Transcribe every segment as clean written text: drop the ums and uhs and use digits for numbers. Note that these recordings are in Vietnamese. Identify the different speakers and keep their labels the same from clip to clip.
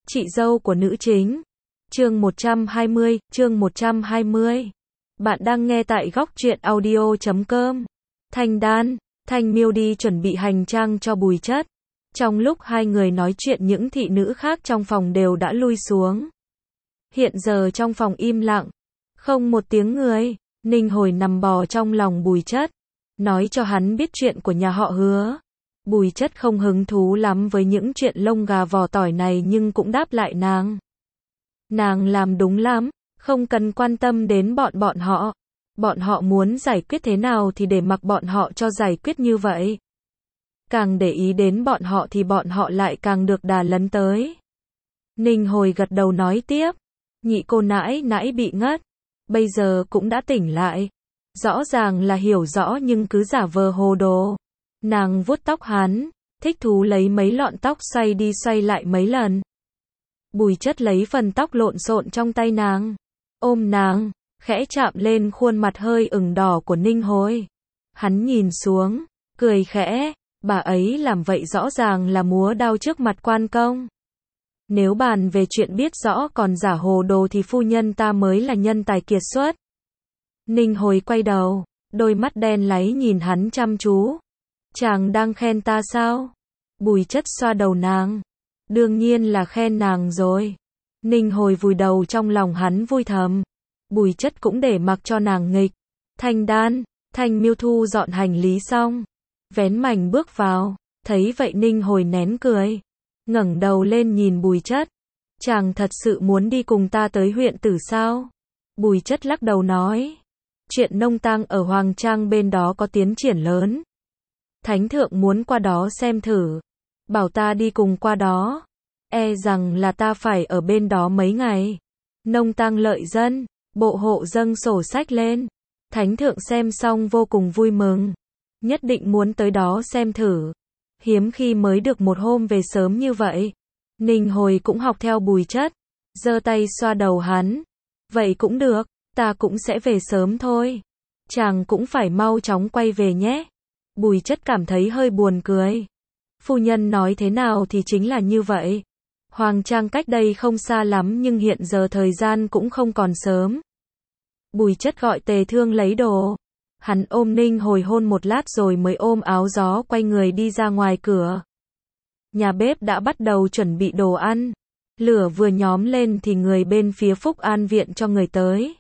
Speaker 1: Chị dâu của nữ chính. Chương 120. Bạn đang nghe tại góc truyện audio.com. Thanh Đan, Thanh Miêu đi chuẩn bị hành trang cho Bùi Chất. Trong lúc hai người nói chuyện, những thị nữ khác trong phòng đều đã lui xuống. Hiện giờ trong phòng im lặng, không một tiếng người. Ninh Hồi nằm bò trong lòng Bùi Chất, nói cho hắn biết chuyện của nhà họ Hứa. Bùi Chất không hứng thú lắm với những chuyện lông gà vỏ tỏi này, nhưng cũng đáp lại nàng. Nàng làm đúng lắm, không cần quan tâm đến bọn họ. Bọn họ muốn giải quyết thế nào thì để mặc bọn họ cho giải quyết như vậy. Càng để ý đến bọn họ thì bọn họ lại càng được đà lấn tới. Ninh Hồi gật đầu nói tiếp. Nhị cô nãi nãi bị ngất, bây giờ cũng đã tỉnh lại. Rõ ràng là hiểu rõ nhưng cứ giả vờ hồ đồ. Nàng vuốt tóc hắn, thích thú lấy mấy lọn tóc xoay đi xoay lại mấy lần. Bùi Chất lấy phần tóc lộn xộn trong tay nàng, ôm nàng, khẽ chạm lên khuôn mặt hơi ửng đỏ của Ninh Hồi. Hắn nhìn xuống, cười khẽ, bà ấy làm vậy rõ ràng là múa đao trước mặt quan công. Nếu bàn về chuyện biết rõ còn giả hồ đồ thì phu nhân ta mới là nhân tài kiệt xuất. Ninh Hồi quay đầu, đôi mắt đen láy nhìn hắn chăm chú. Chàng đang khen ta sao? Bùi Chất xoa đầu nàng. Đương nhiên là khen nàng rồi. Ninh Hồi vùi đầu trong lòng hắn vui thầm. Bùi Chất cũng để mặc cho nàng nghịch. Thanh Đan, Thanh Miêu thu dọn hành lý xong, vén mành bước vào. Thấy vậy Ninh Hồi nén cười, ngẩng đầu lên nhìn Bùi Chất. Chàng thật sự muốn đi cùng ta tới huyện Tử sao? Bùi Chất lắc đầu nói. Chuyện nông tang ở Hoàng Trang bên đó có tiến triển lớn. Thánh thượng muốn qua đó xem thử, bảo ta đi cùng qua đó. E rằng là ta phải ở bên đó mấy ngày. Nông tang lợi dân, bộ hộ dâng sổ sách lên. Thánh thượng xem xong vô cùng vui mừng, nhất định muốn tới đó xem thử. Hiếm khi mới được một hôm về sớm như vậy. Ninh Hồi cũng học theo Bùi Chất, giơ tay xoa đầu hắn. Vậy cũng được, ta cũng sẽ về sớm thôi. Chàng cũng phải mau chóng quay về nhé. Bùi Chất cảm thấy hơi buồn cười. Phu nhân nói thế nào thì chính là như vậy. Hoàng Trang cách đây không xa lắm nhưng hiện giờ thời gian cũng không còn sớm. Bùi Chất gọi Tề Thương lấy đồ. Hắn ôm Ninh Hồi hôn một lát rồi mới ôm áo gió quay người đi ra ngoài cửa. Nhà bếp đã bắt đầu chuẩn bị đồ ăn. Lửa vừa nhóm lên thì người bên phía Phúc An viện cho người tới.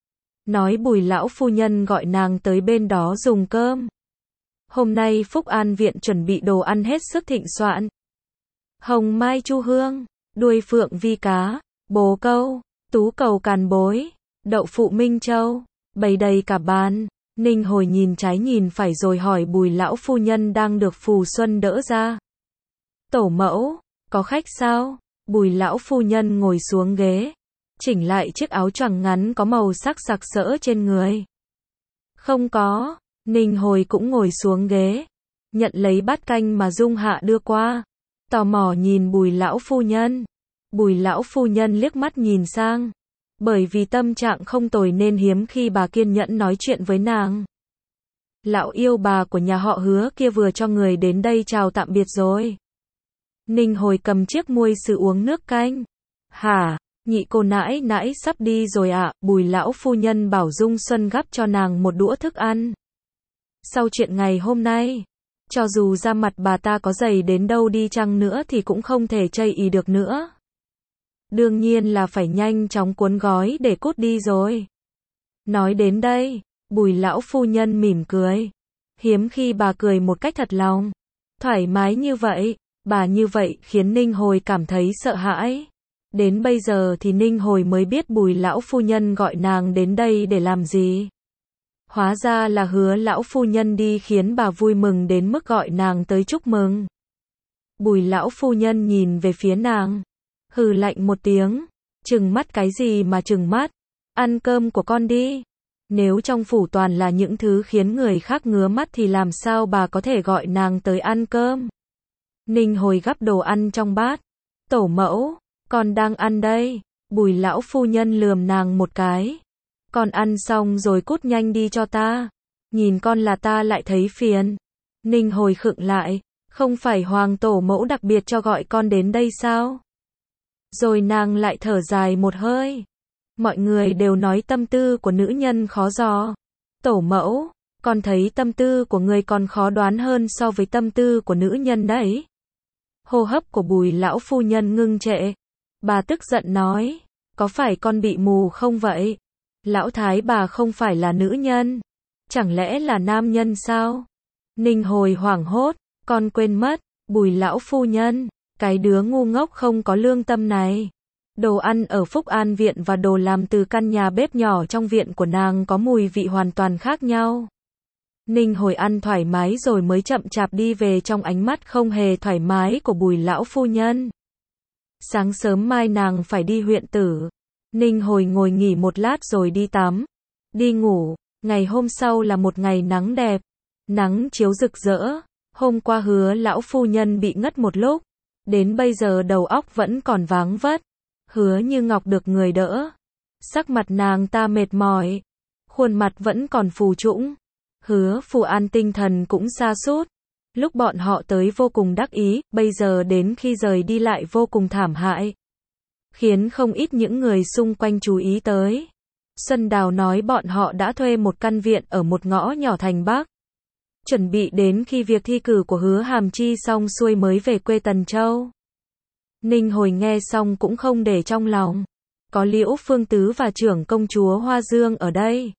Speaker 1: Nói Bùi lão phu nhân gọi nàng tới bên đó dùng cơm. Hôm nay Phúc An viện chuẩn bị đồ ăn hết sức thịnh soạn. Hồng mai chu hương, đuôi phượng vi cá, bồ câu, tú cầu càn bối, đậu phụ minh châu, bày đầy cả bàn. Ninh Hồi nhìn trái nhìn phải rồi hỏi Bùi lão phu nhân đang được Phù Xuân đỡ ra. Tổ mẫu, có khách sao? Bùi lão phu nhân ngồi xuống ghế, chỉnh lại chiếc áo choàng ngắn có màu sắc sặc sỡ trên người. Không có. Ninh Hồi cũng ngồi xuống ghế, nhận lấy bát canh mà Dung Hạ đưa qua, tò mò nhìn Bùi lão phu nhân. Bùi lão phu nhân liếc mắt nhìn sang, bởi vì tâm trạng không tồi nên hiếm khi bà kiên nhẫn nói chuyện với nàng. Lão yêu bà của nhà họ Hứa kia vừa cho người đến đây chào tạm biệt rồi. Ninh Hồi cầm chiếc muôi sứ uống nước canh. Hả, nhị cô nãi nãi sắp đi rồi ạ? Bùi lão phu nhân bảo Dung Xuân gắp cho nàng một đũa thức ăn. Sau chuyện ngày hôm nay, cho dù da mặt bà ta có dày đến đâu đi chăng nữa thì cũng không thể chây ỳ được nữa. Đương nhiên là phải nhanh chóng cuốn gói để cút đi rồi. Nói đến đây, Bùi lão phu nhân mỉm cười. Hiếm khi bà cười một cách thật lòng, thoải mái như vậy. Bà như vậy khiến Ninh Hồi cảm thấy sợ hãi. Đến bây giờ thì Ninh Hồi mới biết Bùi lão phu nhân gọi nàng đến đây để làm gì. Hóa ra là Hứa lão phu nhân đi khiến bà vui mừng đến mức gọi nàng tới chúc mừng. Bùi lão phu nhân nhìn về phía nàng, hừ lạnh một tiếng, trừng mắt cái gì mà trừng mắt, ăn cơm của con đi. Nếu trong phủ toàn là những thứ khiến người khác ngứa mắt thì làm sao bà có thể gọi nàng tới ăn cơm. Ninh Hồi gắp đồ ăn trong bát. Tổ mẫu, con đang ăn đây. Bùi lão phu nhân lườm nàng một cái. Con ăn xong rồi cút nhanh đi cho ta. Nhìn con là ta lại thấy phiền. Ninh Hồi khựng lại. Không phải hoàng tổ mẫu đặc biệt cho gọi con đến đây sao? Rồi nàng lại thở dài một hơi. Mọi người đều nói tâm tư của nữ nhân khó dò. Tổ mẫu, con thấy tâm tư của người còn khó đoán hơn so với tâm tư của nữ nhân đấy. Hô hấp của Bùi lão phu nhân ngưng trệ. Bà tức giận nói, có phải con bị mù không vậy? Lão thái bà không phải là nữ nhân. Chẳng lẽ là nam nhân sao? Ninh Hồi hoảng hốt, con quên mất, Bùi lão phu nhân, cái đứa ngu ngốc không có lương tâm này. Đồ ăn ở Phúc An viện và đồ làm từ căn nhà bếp nhỏ trong viện của nàng có mùi vị hoàn toàn khác nhau. Ninh Hồi ăn thoải mái rồi mới chậm chạp đi về trong ánh mắt không hề thoải mái của Bùi lão phu nhân. Sáng sớm mai nàng phải đi huyện tử. Ninh Hồi ngồi nghỉ một lát rồi đi tắm, đi ngủ. Ngày hôm sau là một ngày nắng đẹp, nắng chiếu rực rỡ. Hôm qua Hứa lão phu nhân bị ngất một lúc, đến bây giờ đầu óc vẫn còn váng vất. Hứa Như Ngọc được người đỡ, sắc mặt nàng ta mệt mỏi, khuôn mặt vẫn còn phù trũng. Hứa Phù An tinh thần cũng sa sút. Lúc bọn họ tới vô cùng đắc ý, bây giờ đến khi rời đi lại vô cùng thảm hại, khiến không ít những người xung quanh chú ý tới. Xuân Đào nói bọn họ đã thuê một căn viện ở một ngõ nhỏ thành Bắc, chuẩn bị đến khi việc thi cử của Hứa Hàm Chi xong xuôi mới về quê Tần Châu. Ninh Hồi nghe xong cũng không để trong lòng. Có Liễu Phương Tứ và trưởng công chúa Hoa Dương ở đây,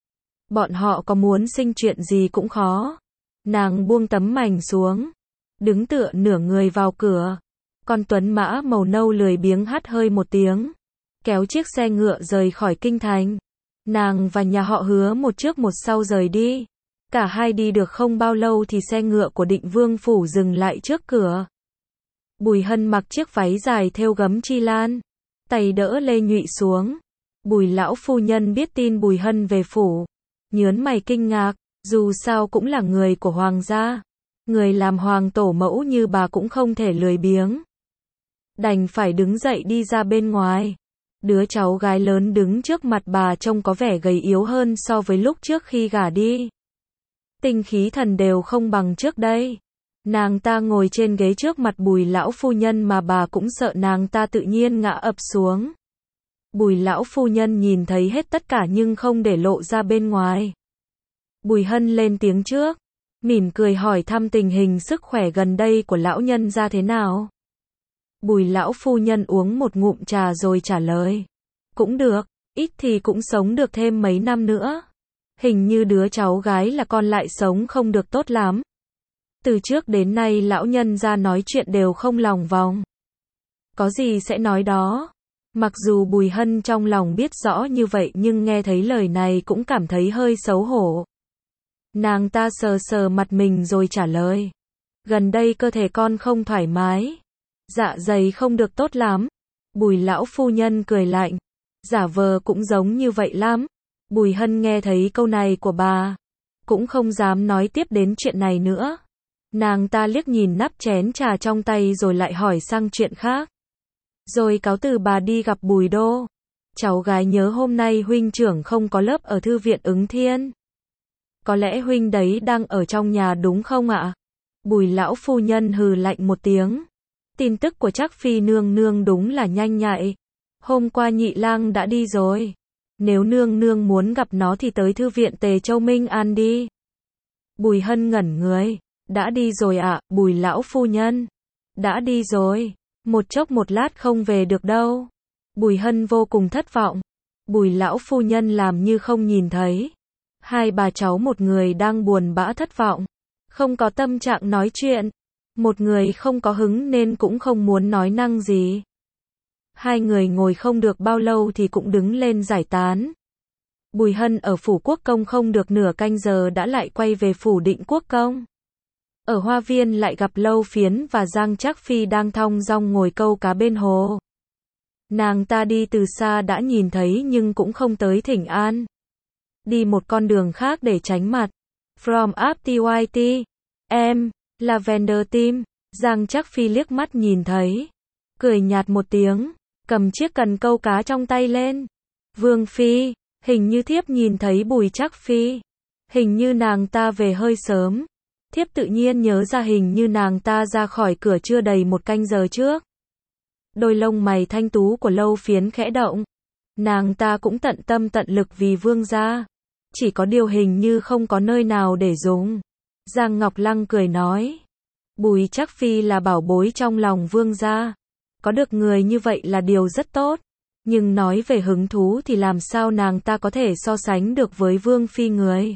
Speaker 1: bọn họ có muốn sinh chuyện gì cũng khó. Nàng buông tấm mành xuống, đứng tựa nửa người vào cửa. Con tuấn mã màu nâu lười biếng hắt hơi một tiếng, kéo chiếc xe ngựa rời khỏi kinh thành. Nàng và nhà họ Hứa một trước một sau rời đi. Cả hai đi được không bao lâu thì xe ngựa của Định Vương phủ dừng lại trước cửa. Bùi Hân mặc chiếc váy dài thêu gấm chi lan, tay đỡ Lê Nhụy xuống. Bùi lão phu nhân biết tin Bùi Hân về phủ, nhớn mày kinh ngạc, dù sao cũng là người của hoàng gia, người làm hoàng tổ mẫu như bà cũng không thể lười biếng. Đành phải đứng dậy đi ra bên ngoài. Đứa cháu gái lớn đứng trước mặt bà trông có vẻ gầy yếu hơn so với lúc trước khi gả đi. Tinh khí thần đều không bằng trước đây. Nàng ta ngồi trên ghế trước mặt Bùi lão phu nhân mà bà cũng sợ nàng ta tự nhiên ngã ập xuống. Bùi lão phu nhân nhìn thấy hết tất cả nhưng không để lộ ra bên ngoài. Bùi Hân lên tiếng trước, mỉm cười hỏi thăm tình hình sức khỏe gần đây của lão nhân ra thế nào. Bùi lão phu nhân uống một ngụm trà rồi trả lời, cũng được, ít thì cũng sống được thêm mấy năm nữa. Hình như đứa cháu gái là con lại sống không được tốt lắm. Từ trước đến nay lão nhân ra nói chuyện đều không lòng vòng. Có gì sẽ nói đó. Mặc dù Bùi Hân trong lòng biết rõ như vậy nhưng nghe thấy lời này cũng cảm thấy hơi xấu hổ. Nàng ta sờ sờ mặt mình rồi trả lời, gần đây cơ thể con không thoải mái, dạ dày không được tốt lắm. Bùi lão phu nhân cười lạnh, giả vờ cũng giống như vậy lắm. Bùi Hân nghe thấy câu này của bà, cũng không dám nói tiếp đến chuyện này nữa. Nàng ta liếc nhìn nắp chén trà trong tay rồi lại hỏi sang chuyện khác. Rồi cáo từ bà đi gặp Bùi Đô. Cháu gái nhớ hôm nay huynh trưởng không có lớp ở thư viện Ứng Thiên. Có lẽ huynh đấy đang ở trong nhà đúng không ạ? Bùi lão phu nhân hừ lạnh một tiếng. Tin tức của Trác Phi nương nương đúng là nhanh nhạy. Hôm qua nhị lang đã đi rồi. Nếu nương nương muốn gặp nó thì tới thư viện Tề Châu Minh An đi. Bùi Hân ngẩn người. Đã đi rồi ạ, Bùi lão phu nhân. Đã đi rồi. Một chốc một lát không về được đâu. Bùi Hân vô cùng thất vọng. Bùi lão phu nhân làm như không nhìn thấy. Hai bà cháu một người đang buồn bã thất vọng, không có tâm trạng nói chuyện. Một người không có hứng nên cũng không muốn nói năng gì. Hai người ngồi không được bao lâu thì cũng đứng lên giải tán. Bùi Hân ở phủ Quốc Công không được nửa canh giờ đã lại quay về phủ Định Quốc Công. Ở hoa viên lại gặp Lâu Phiến và Giang Trác Phi đang thong dong ngồi câu cá bên hồ. Nàng ta đi từ xa đã nhìn thấy nhưng cũng không tới thỉnh an. Đi một con đường khác để tránh mặt. From up TYT. Em, Lavender Team. Giang Trác Phi liếc mắt nhìn thấy, cười nhạt một tiếng, cầm chiếc cần câu cá trong tay lên. Vương Phi, hình như thiếp nhìn thấy Bùi Trác Phi. Hình như nàng ta về hơi sớm. Thiếp tự nhiên nhớ ra hình như nàng ta ra khỏi cửa chưa đầy một canh giờ trước. Đôi lông mày thanh tú của Lâu Phiến khẽ động. Nàng ta cũng tận tâm tận lực vì vương gia. Chỉ có điều hình như không có nơi nào để dùng. Giang Ngọc Lăng cười nói. Bùi Trác Phi là bảo bối trong lòng vương gia. Có được người như vậy là điều rất tốt. Nhưng nói về hứng thú thì làm sao nàng ta có thể so sánh được với vương phi người.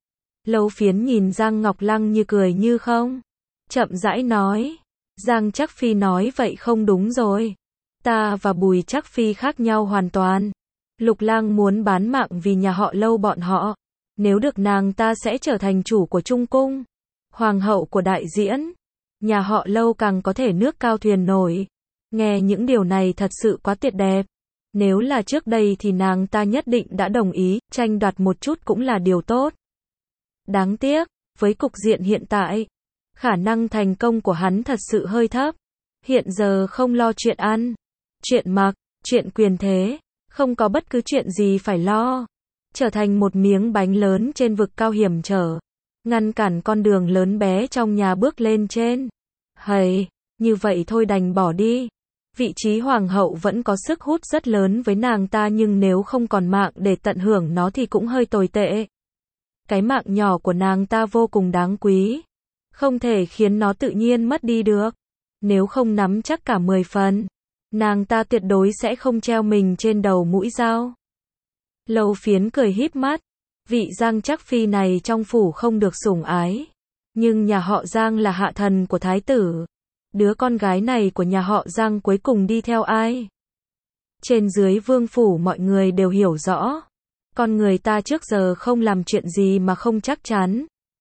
Speaker 1: Lâu Phiến nhìn Giang Ngọc Lăng như cười như không. Chậm rãi nói. Giang Trác Phi nói vậy không đúng rồi. Ta và Bùi Trác Phi khác nhau hoàn toàn. Lục Lang muốn bán mạng vì nhà họ Lâu bọn họ. Nếu được nàng ta sẽ trở thành chủ của Trung Cung. Hoàng hậu của đại diễn. Nhà họ Lâu càng có thể nước cao thuyền nổi. Nghe những điều này thật sự quá tuyệt đẹp. Nếu là trước đây thì nàng ta nhất định đã đồng ý, tranh đoạt một chút cũng là điều tốt. Đáng tiếc, với cục diện hiện tại, khả năng thành công của hắn thật sự hơi thấp. Hiện giờ không lo chuyện ăn, chuyện mặc, chuyện quyền thế, không có bất cứ chuyện gì phải lo. Trở thành một miếng bánh lớn trên vực cao hiểm trở. Ngăn cản con đường lớn bé trong nhà bước lên trên. Hầy, như vậy thôi đành bỏ đi. Vị trí hoàng hậu vẫn có sức hút rất lớn với nàng ta nhưng nếu không còn mạng để tận hưởng nó thì cũng hơi tồi tệ. Cái mạng nhỏ của nàng ta vô cùng đáng quý. Không thể khiến nó tự nhiên mất đi được. Nếu không nắm chắc cả 10 phần, nàng ta tuyệt đối sẽ không treo mình trên đầu mũi dao. Lâu Phiến cười híp mắt. Vị Giang Trác Phi này trong phủ không được sủng ái. Nhưng nhà họ Giang là hạ thần của thái tử. Đứa con gái này của nhà họ Giang cuối cùng đi theo ai? Trên dưới vương phủ mọi người đều hiểu rõ. Con người ta trước giờ không làm chuyện gì mà không chắc chắn.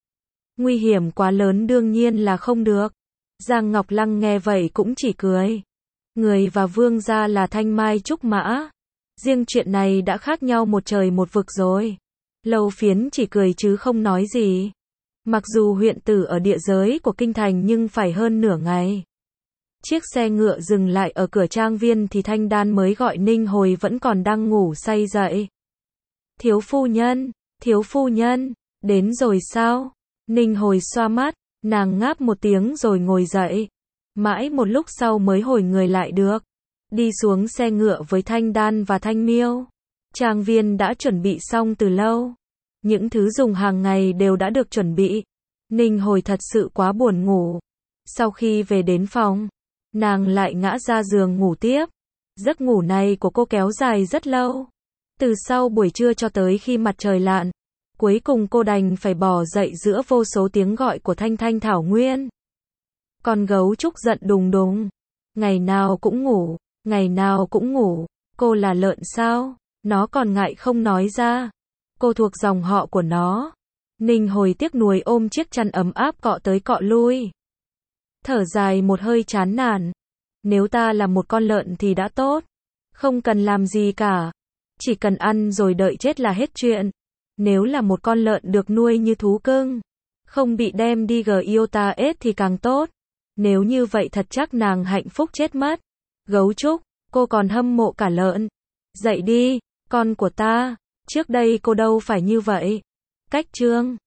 Speaker 1: Nguy hiểm quá lớn đương nhiên là không được. Giang Ngọc Lăng nghe vậy cũng chỉ cười. Người và vương gia là thanh mai trúc mã. Riêng chuyện này đã khác nhau một trời một vực rồi. Lâu Phiến chỉ cười chứ không nói gì. Mặc dù huyện tử ở địa giới của kinh thành nhưng phải hơn nửa ngày. Chiếc xe ngựa dừng lại ở cửa trang viên thì Thanh Đan mới gọi Ninh Hồi vẫn còn đang ngủ say dậy. Thiếu phu nhân, đến rồi sao? Ninh Hồi xoa mắt, nàng ngáp một tiếng rồi ngồi dậy. Mãi một lúc sau mới hồi người lại được. Đi xuống xe ngựa với Thanh Đan và Thanh Miêu. Trang viên đã chuẩn bị xong từ lâu. Những thứ dùng hàng ngày đều đã được chuẩn bị. Ninh Hồi thật sự quá buồn ngủ. Sau khi về đến phòng, nàng lại ngã ra giường ngủ tiếp. Giấc ngủ này của cô kéo dài rất lâu. Từ sau buổi trưa cho tới khi mặt trời lặn. Cuối cùng cô đành phải bò dậy giữa vô số tiếng gọi của Thanh Thanh Thảo Nguyên. Con gấu trúc giận đùng đùng. Ngày nào cũng ngủ, ngày nào cũng ngủ. Cô là lợn sao? Nó còn ngại không nói ra. Cô thuộc dòng họ của nó. Ninh Hồi tiếc nuối ôm chiếc chăn ấm áp cọ tới cọ lui. Thở dài một hơi chán nản. Nếu ta là một con lợn thì đã tốt. Không cần làm gì cả. Chỉ cần ăn rồi đợi chết là hết chuyện. Nếu là một con lợn được nuôi như thú cưng, không bị đem đi GIOTA-S thì càng tốt. Nếu như vậy thật chắc nàng hạnh phúc chết mất. Gấu trúc, cô còn hâm mộ cả lợn. Dậy đi, con của ta. Trước đây cô đâu phải như vậy. Cách chương